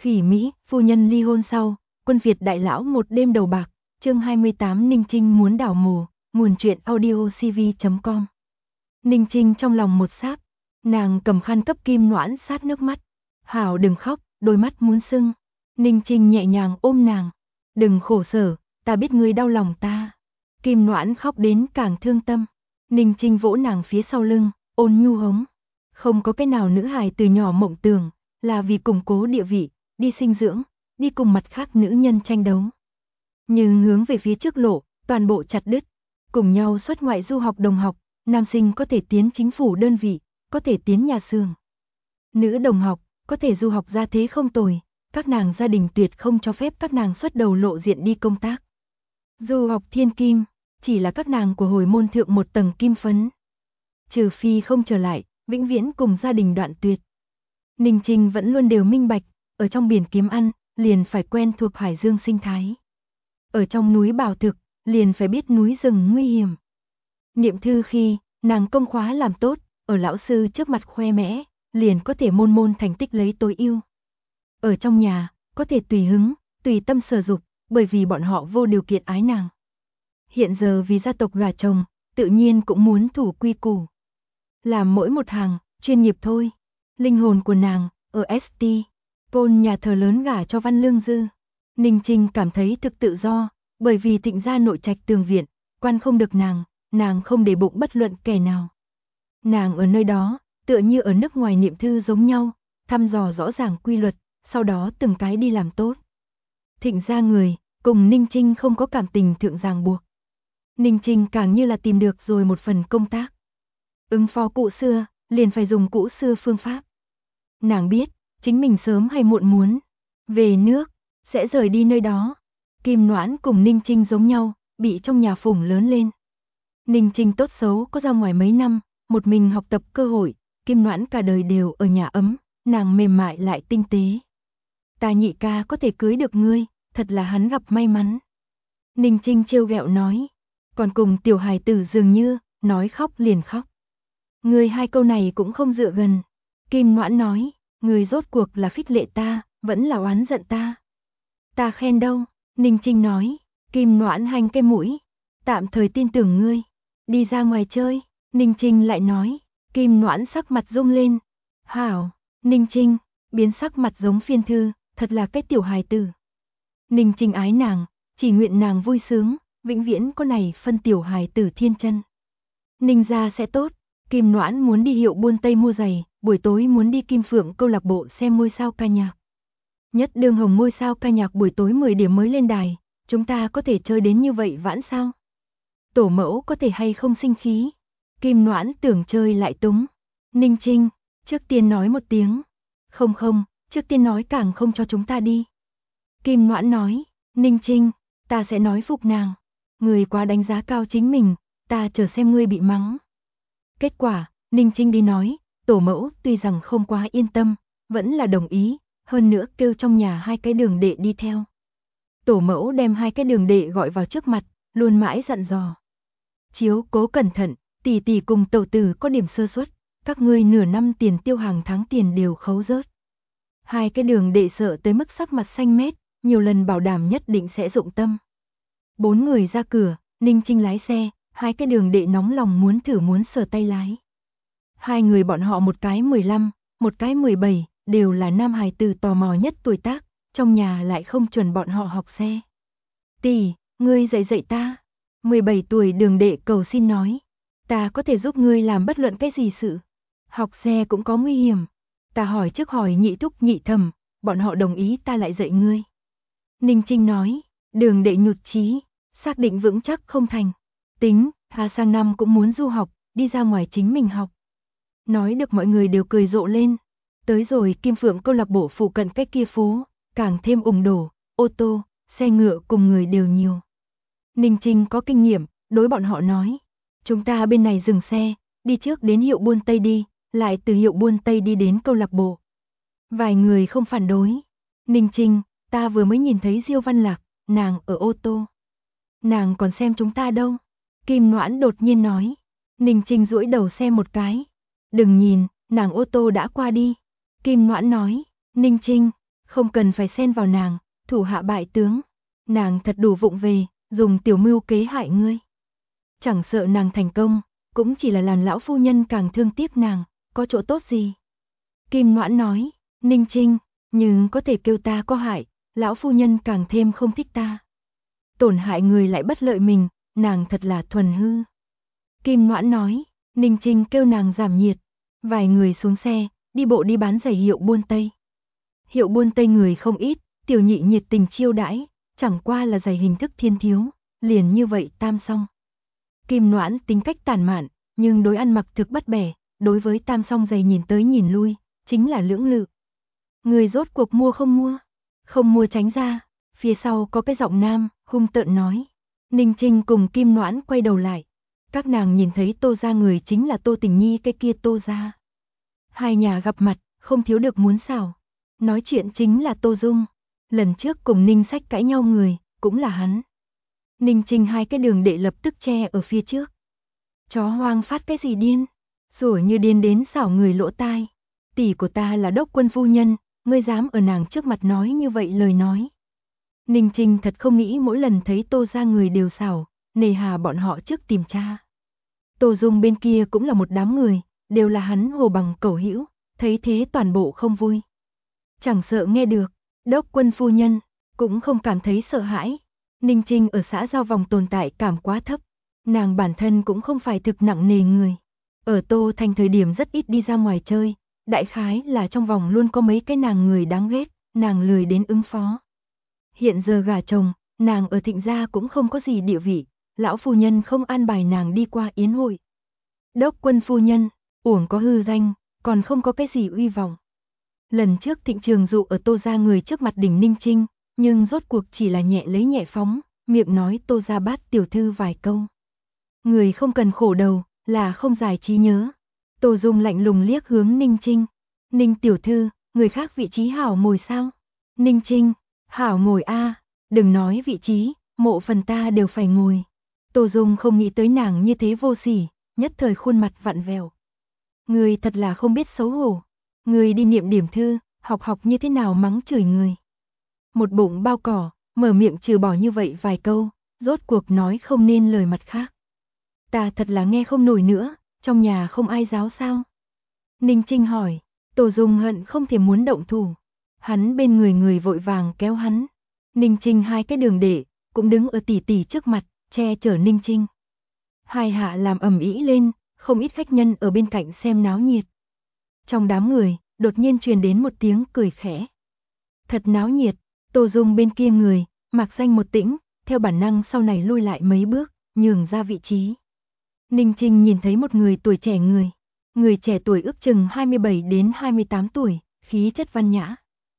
Khỉ Mỹ, phu nhân ly hôn sau, quân Việt đại lão một đêm đầu bạc, chương 28 Ninh Trinh muốn đảo mồ, nguồn truyện audiocv.com. Ninh Trinh trong lòng một sáp, nàng cầm khăn cấp Kim Noãn sát nước mắt. Hảo đừng khóc, đôi mắt muốn sưng. Ninh Trinh nhẹ nhàng ôm nàng. Đừng khổ sở, ta biết ngươi đau lòng ta. Kim Noãn khóc đến càng thương tâm. Ninh Trinh vỗ nàng phía sau lưng, ôn nhu hống. Không có cái nào nữ hài từ nhỏ mộng tưởng, là vì củng cố địa vị, đi sinh dưỡng, đi cùng mặt khác nữ nhân tranh đấu. Nhưng hướng về phía trước lộ, toàn bộ chặt đứt. Cùng nhau xuất ngoại du học đồng học, nam sinh có thể tiến chính phủ đơn vị, có thể tiến nhà xưởng. Nữ đồng học, có thể du học ra thế không tồi, các nàng gia đình tuyệt không cho phép các nàng xuất đầu lộ diện đi công tác. Du học thiên kim, chỉ là các nàng của hồi môn thượng một tầng kim phấn. Trừ phi không trở lại, vĩnh viễn cùng gia đình đoạn tuyệt. Ninh Trinh vẫn luôn đều minh bạch, ở trong biển kiếm ăn, liền phải quen thuộc hải dương sinh thái. Ở trong núi bảo thực, liền phải biết núi rừng nguy hiểm. Niệm thư khi, nàng công khóa làm tốt, ở lão sư trước mặt khoe mẽ, liền có thể môn môn thành tích lấy tối ưu. Ở trong nhà, có thể tùy hứng, tùy tâm sở dục, bởi vì bọn họ vô điều kiện ái nàng. Hiện giờ vì gia tộc gả chồng, tự nhiên cũng muốn thủ quy củ. Làm mỗi một hàng, chuyên nghiệp thôi. Linh hồn của nàng, ở ST, Paul nhà thờ lớn gả cho Văn Lương Dư. Ninh Trinh cảm thấy thực tự do, bởi vì Thịnh gia nội trạch tường viện, quan không được nàng không để bụng bất luận kẻ nào. Nàng ở nơi đó, tựa như ở nước ngoài niệm thư giống nhau, thăm dò rõ ràng quy luật, sau đó từng cái đi làm tốt. Thịnh gia người, cùng Ninh Trinh không có cảm tình thượng ràng buộc. Ninh Trinh càng như là tìm được rồi một phần công tác. Ứng phó cũ xưa, liền phải dùng cũ xưa phương pháp. Nàng biết, chính mình sớm hay muộn muốn về nước, sẽ rời đi nơi đó. Kim Noãn cùng Ninh Trinh giống nhau, bị trong nhà phủng lớn lên. Ninh Trinh tốt xấu có ra ngoài mấy năm, một mình học tập cơ hội, Kim Noãn cả đời đều ở nhà ấm, nàng mềm mại lại tinh tế. Ta nhị ca có thể cưới được ngươi, thật là hắn gặp may mắn. Ninh Trinh trêu ghẹo nói, còn cùng tiểu hài tử dường như, nói khóc liền khóc. Ngươi hai câu này cũng không dựa gần. Kim Noãn nói, ngươi rốt cuộc là khích lệ ta, vẫn là oán giận ta. Ta khen đâu, Ninh Trinh nói. Kim Noãn hanh cái mũi, tạm thời tin tưởng ngươi. Đi ra ngoài chơi, Ninh Trinh lại nói. Kim Noãn sắc mặt rung lên. Hảo, Ninh Trinh, biến sắc mặt giống Phiên Thư, thật là cái tiểu hài tử. Ninh Trinh ái nàng, chỉ nguyện nàng vui sướng, vĩnh viễn có này phân tiểu hài tử thiên chân. Ninh gia sẽ tốt. Kim Noãn muốn đi Hiệu Buôn Tây mua giày, buổi tối muốn đi Kim Phượng câu lạc bộ xem ngôi sao ca nhạc. Nhất đương hồng ngôi sao ca nhạc buổi tối 10 điểm mới lên đài, chúng ta có thể chơi đến như vậy vãn sao? Tổ mẫu có thể hay không sinh khí? Kim Noãn tưởng chơi lại túng. Ninh Trinh, trước tiên nói một tiếng. Không, trước tiên nói càng không cho chúng ta đi. Kim Noãn nói, Ninh Trinh, ta sẽ nói phục nàng. Người quá đánh giá cao chính mình, ta chờ xem ngươi bị mắng. Kết quả, Ninh Trinh đi nói, tổ mẫu tuy rằng không quá yên tâm, vẫn là đồng ý, hơn nữa kêu trong nhà hai cái đường đệ đi theo. Tổ mẫu đem hai cái đường đệ gọi vào trước mặt, luôn mãi dặn dò. Chiếu cố cẩn thận, tỷ tỷ cùng tẩu tử có điểm sơ suất, các ngươi nửa năm tiền tiêu hàng tháng tiền đều khấu rớt. Hai cái đường đệ sợ tới mức sắc mặt xanh mét, nhiều lần bảo đảm nhất định sẽ dụng tâm. 4 người ra cửa, Ninh Trinh lái xe, hai cái đường đệ nóng lòng muốn thử muốn sờ tay lái. Hai người bọn họ một cái 15, một cái 17, đều là nam hài tử tò mò nhất tuổi tác, trong nhà lại không chuẩn bọn họ học xe. Tỷ, ngươi dạy ta. 17 tuổi đường đệ cầu xin nói. Ta có thể giúp ngươi làm bất luận cái gì sự. Học xe cũng có nguy hiểm. Ta hỏi trước hỏi nhị thúc nhị thẩm, bọn họ đồng ý ta lại dạy ngươi. Ninh Trinh nói, đường đệ nhụt chí, xác định vững chắc không thành. Tính, sang năm cũng muốn du học, đi ra ngoài chính mình học. Nói được mọi người đều cười rộ lên. Tới rồi Kim Phượng câu lạc bộ phụ cận cách kia phố, càng thêm ủng đổ, ô tô, xe ngựa cùng người đều nhiều. Ninh Trinh có kinh nghiệm, đối bọn họ nói. Chúng ta bên này dừng xe, đi trước đến Hiệu Buôn Tây đi, lại từ Hiệu Buôn Tây đi đến câu lạc bộ. Vài người không phản đối. Ninh Trinh, ta vừa mới nhìn thấy Diêu Văn Lạc, nàng ở ô tô. Nàng còn xem chúng ta đâu. Kim Noãn đột nhiên nói. Ninh Trinh duỗi đầu xem một cái. Đừng nhìn, nàng ô tô đã qua đi. Kim Noãn nói. Ninh Trinh, không cần phải xen vào nàng, thủ hạ bại tướng. Nàng thật đủ vụng về, dùng tiểu mưu kế hại ngươi. Chẳng sợ nàng thành công, cũng chỉ là làm lão phu nhân càng thương tiếc nàng, có chỗ tốt gì. Kim Noãn nói, Ninh Trinh, nhưng có thể kêu ta có hại, lão phu nhân càng thêm không thích ta. Tổn hại người lại bất lợi mình, nàng thật là thuần hư. Kim Noãn nói, Ninh Trinh kêu nàng giảm nhiệt. Vài người xuống xe, đi bộ đi bán giày Hiệu Buôn Tây. Hiệu Buôn Tây người không ít, tiểu nhị nhiệt tình chiêu đãi, chẳng qua là giày hình thức thiên thiếu, liền như vậy tam song. Kim Noãn tính cách tản mạn, nhưng đối ăn mặc thực bắt bẻ, đối với tam song giày nhìn tới nhìn lui, chính là lưỡng lự. Người rốt cuộc mua không mua? Không mua tránh ra, phía sau có cái giọng nam, hung tợn nói. Ninh Trinh cùng Kim Noãn quay đầu lại. Các nàng nhìn thấy Tô gia người chính là Tô Tình Nhi cái kia Tô gia. Hai nhà gặp mặt, không thiếu được muốn xảo. Nói chuyện chính là Tô Dung. Lần trước cùng Ninh Sách cãi nhau người, cũng là hắn. Ninh Trinh hai cái đường đệ lập tức che ở phía trước. Chó hoang phát cái gì điên? Rủa như điên đến xảo người lỗ tai. Tỷ của ta là đốc quân phu nhân, ngươi dám ở nàng trước mặt nói như vậy lời nói. Ninh Trinh thật không nghĩ mỗi lần thấy Tô gia người đều xảo, nề hà bọn họ trước tìm cha. Tô Dung bên kia cũng là một đám người, đều là hắn hồ bằng cẩu hữu, thấy thế toàn bộ không vui. Chẳng sợ nghe được, đốc quân phu nhân, cũng không cảm thấy sợ hãi. Ninh Trinh ở xã giao vòng tồn tại cảm quá thấp, nàng bản thân cũng không phải thực nặng nề người. Ở Tô Thành thời điểm rất ít đi ra ngoài chơi, đại khái là trong vòng luôn có mấy cái nàng người đáng ghét, nàng lười đến ứng phó. Hiện giờ gả chồng, nàng ở Thịnh gia cũng không có gì địa vị, lão phu nhân không an bài nàng đi qua yến hội. Đốc quân phu nhân, uổng có hư danh, còn không có cái gì uy vọng. Lần trước Thịnh Trường Dụ ở Tô gia người trước mặt đỉnh Ninh Trinh, nhưng rốt cuộc chỉ là nhẹ lấy nhẹ phóng, miệng nói Tô gia bát tiểu thư vài câu. Người không cần khổ đầu, là không giải trí nhớ. Tô Dung lạnh lùng liếc hướng Ninh Trinh. Ninh tiểu thư, người khác vị trí hảo ngồi sao? Ninh Trinh, hảo ngồi a, đừng nói vị trí, mộ phần ta đều phải ngồi. Tô Dung không nghĩ tới nàng như thế vô sỉ, nhất thời khuôn mặt vặn vẹo. Người thật là không biết xấu hổ. Người đi niệm điểm thư, học như thế nào mắng chửi người. Một bụng bao cỏ, mở miệng trừ bỏ như vậy vài câu, rốt cuộc nói không nên lời mặt khác. Ta thật là nghe không nổi nữa, trong nhà không ai giáo sao? Ninh Trinh hỏi, Tô Dung hận không thể muốn động thủ. Hắn bên người vội vàng kéo hắn. Ninh Trinh hai cái đường đệ, cũng đứng ở tỷ tỷ trước mặt, che chở Ninh Trinh. Hai hạ làm ầm ĩ lên, không ít khách nhân ở bên cạnh xem náo nhiệt. Trong đám người, đột nhiên truyền đến một tiếng cười khẽ. Thật náo nhiệt, Tô Dung bên kia người, Mạc Danh một tĩnh, theo bản năng sau này lui lại mấy bước, nhường ra vị trí. Ninh Trinh nhìn thấy một người tuổi trẻ người trẻ tuổi ước chừng 27 đến 28 tuổi, khí chất văn nhã.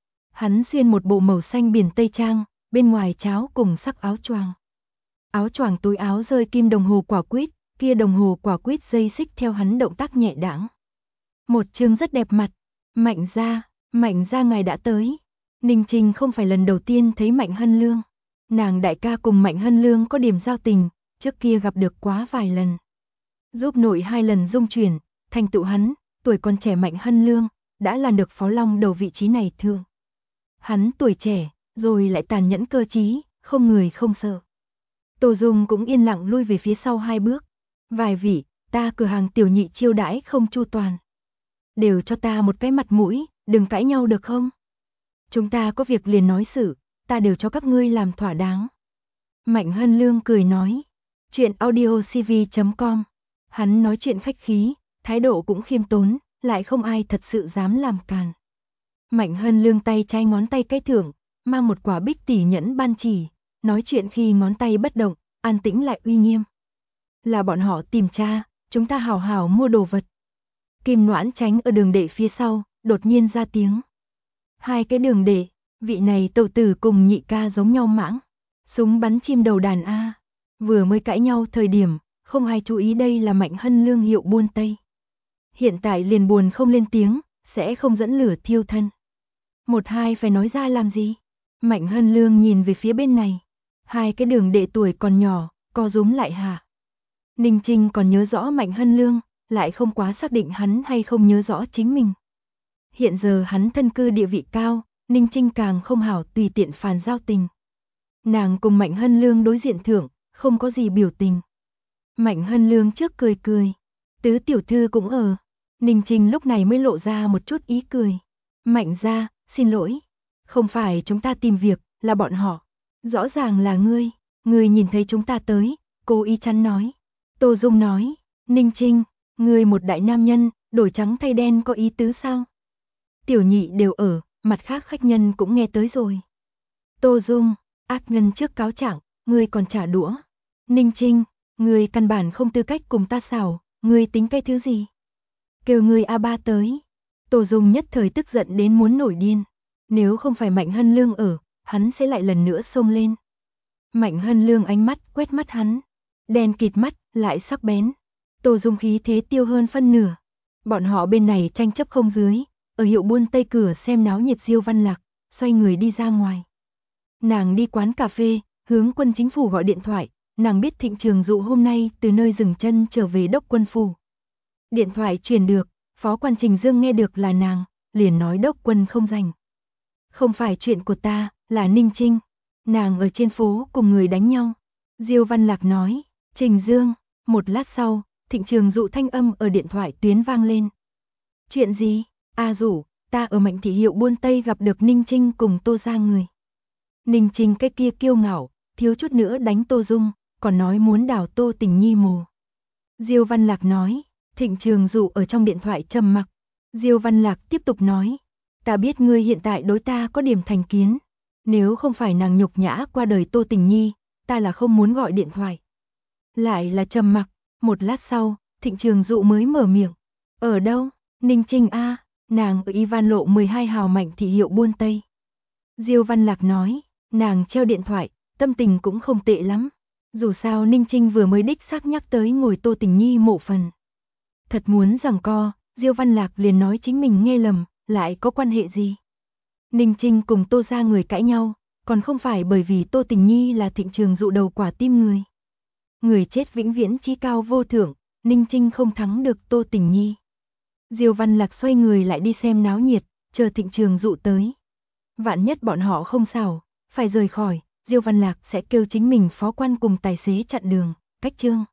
Hắn xuyên một bộ màu xanh biển tây trang, bên ngoài cháo cùng sắc áo choàng. Áo choàng túi áo rơi kim đồng hồ quả quýt, kia đồng hồ quả quýt dây xích theo hắn động tác nhẹ đãng. Một chương rất đẹp mặt. Mạnh gia ngài đã tới. Ninh Trinh không phải lần đầu tiên thấy Mạnh Hân Lương. Nàng đại ca cùng Mạnh Hân Lương có điểm giao tình, trước kia gặp được quá vài lần. Giúp nội 2 lần dung chuyển, thành tựu hắn, tuổi còn trẻ Mạnh Hân Lương, đã là được phó long đầu vị trí này thượng. Hắn tuổi trẻ, rồi lại tàn nhẫn cơ trí, không người không sợ. Tô Dung cũng yên lặng lui về phía sau 2 bước. Vài vị, ta cửa hàng tiểu nhị chiêu đãi không chu toàn. Đều cho ta một cái mặt mũi, đừng cãi nhau được không? Chúng ta có việc liền nói xử, ta đều cho các ngươi làm thỏa đáng. Mạnh Hân Lương cười nói. Chuyện audiocv.com. Hắn nói chuyện khách khí, thái độ cũng khiêm tốn, lại không ai thật sự dám làm càn. Mạnh Hân Lương tay trái ngón tay cái thưởng, mang một quả bích tỷ nhẫn ban chỉ, nói chuyện khi ngón tay bất động, an tĩnh lại uy nghiêm. Là bọn họ tìm cha, chúng ta hào hào mua đồ vật. Kim Noãn tránh ở đường đệ phía sau, đột nhiên ra tiếng. 2 cái đường đệ, vị này tẩu tử cùng nhị ca giống nhau mãng. Súng bắn chim đầu đàn A. Vừa mới cãi nhau thời điểm, không ai chú ý đây là Mạnh Hân Lương Hiệu Buôn Tây. Hiện tại liền buồn không lên tiếng, sẽ không dẫn lửa thiêu thân. Một hai phải nói ra làm gì? Mạnh Hân Lương nhìn về phía bên này. 2 cái đường đệ tuổi còn nhỏ, co rúm lại hả? Ninh Trinh còn nhớ rõ Mạnh Hân Lương, lại không quá xác định hắn hay không nhớ rõ chính mình. Hiện giờ hắn thân cư địa vị cao, Ninh Trinh càng không hảo tùy tiện phàn giao tình. Nàng cùng Mạnh Hân Lương đối diện thượng, không có gì biểu tình. Mạnh Hân Lương trước cười cười, Tứ tiểu thư cũng ở. Ninh Trinh lúc này mới lộ ra một chút ý cười. Mạnh gia, xin lỗi. Không phải chúng ta tìm việc, là bọn họ. Rõ ràng là ngươi nhìn thấy chúng ta tới, cố ý chắn nói. Tô Dung nói, Ninh Trinh, ngươi một đại nam nhân, đổi trắng thay đen có ý tứ sao? Tiểu nhị đều ở, mặt khác khách nhân cũng nghe tới rồi. Tô Dung, ác nhân trước cáo trạng, ngươi còn trả đũa. Ninh Trinh, ngươi căn bản không tư cách cùng ta xảo, ngươi tính cái thứ gì? Kêu ngươi A3 tới. Tô Dung nhất thời tức giận đến muốn nổi điên. Nếu không phải Mạnh Hân Lương ở, hắn sẽ lại lần nữa xông lên. Mạnh Hân Lương ánh mắt quét mắt hắn, đen kịt mắt, lại sắc bén. Tô Dung khí thế tiêu hơn phân nửa. Bọn họ bên này tranh chấp không dưới, ở hiệu buôn Tây cửa xem náo nhiệt Diêu Văn Lạc, xoay người đi ra ngoài. Nàng đi quán cà phê, hướng quân chính phủ gọi điện thoại, nàng biết Thịnh Trường Dụ hôm nay từ nơi dừng chân trở về đốc quân phủ. Điện thoại truyền được, phó quan Trình Dương nghe được là nàng, liền nói đốc quân không rảnh. Không phải chuyện của ta, là Ninh Trinh. Nàng ở trên phố cùng người đánh nhau. Diêu Văn Lạc nói, Trình Dương. Một lát sau, Thịnh Trường Dụ thanh âm ở điện thoại tuyến vang lên. Chuyện gì? A Dụ, ta ở Mạnh thị hiệu buôn Tây gặp được Ninh Trinh cùng Tô gia người. Ninh Trinh cái kia kiêu ngạo, thiếu chút nữa đánh Tô Dung, còn nói muốn đào Tô Tình Nhi mồ. Diêu Văn Lạc nói, Thịnh Trường Dụ ở trong điện thoại trầm mặc. Diêu Văn Lạc tiếp tục nói, ta biết ngươi hiện tại đối ta có điểm thành kiến. Nếu không phải nàng nhục nhã qua đời Tô Tình Nhi, ta là không muốn gọi điện thoại. Lại là trầm mặc, một lát sau, Thịnh Trường Dụ mới mở miệng. Ở đâu? Ninh Trinh A, nàng ở Ivan lộ 12 hào Mạnh thị hiệu buôn Tây. Diêu Văn Lạc nói, nàng treo điện thoại, tâm tình cũng không tệ lắm. Dù sao Ninh Trinh vừa mới đích xác nhắc tới ngồi Tô Tình Nhi mộ phần. Thật muốn giằng co, Diêu Văn Lạc liền nói chính mình nghe lầm, lại có quan hệ gì? Ninh Trinh cùng Tô gia người cãi nhau, còn không phải bởi vì Tô Tình Nhi là Thịnh Trường Dụ đầu quả tim người. Người chết vĩnh viễn chí cao vô thượng, Ninh Trinh không thắng được Tô Tình Nhi. Diêu Văn Lạc xoay người lại đi xem náo nhiệt, chờ Thịnh Trường Dụ tới. Vạn nhất bọn họ không xảo, phải rời khỏi, Diêu Văn Lạc sẽ kêu chính mình phó quan cùng tài xế chặn đường, cách chương.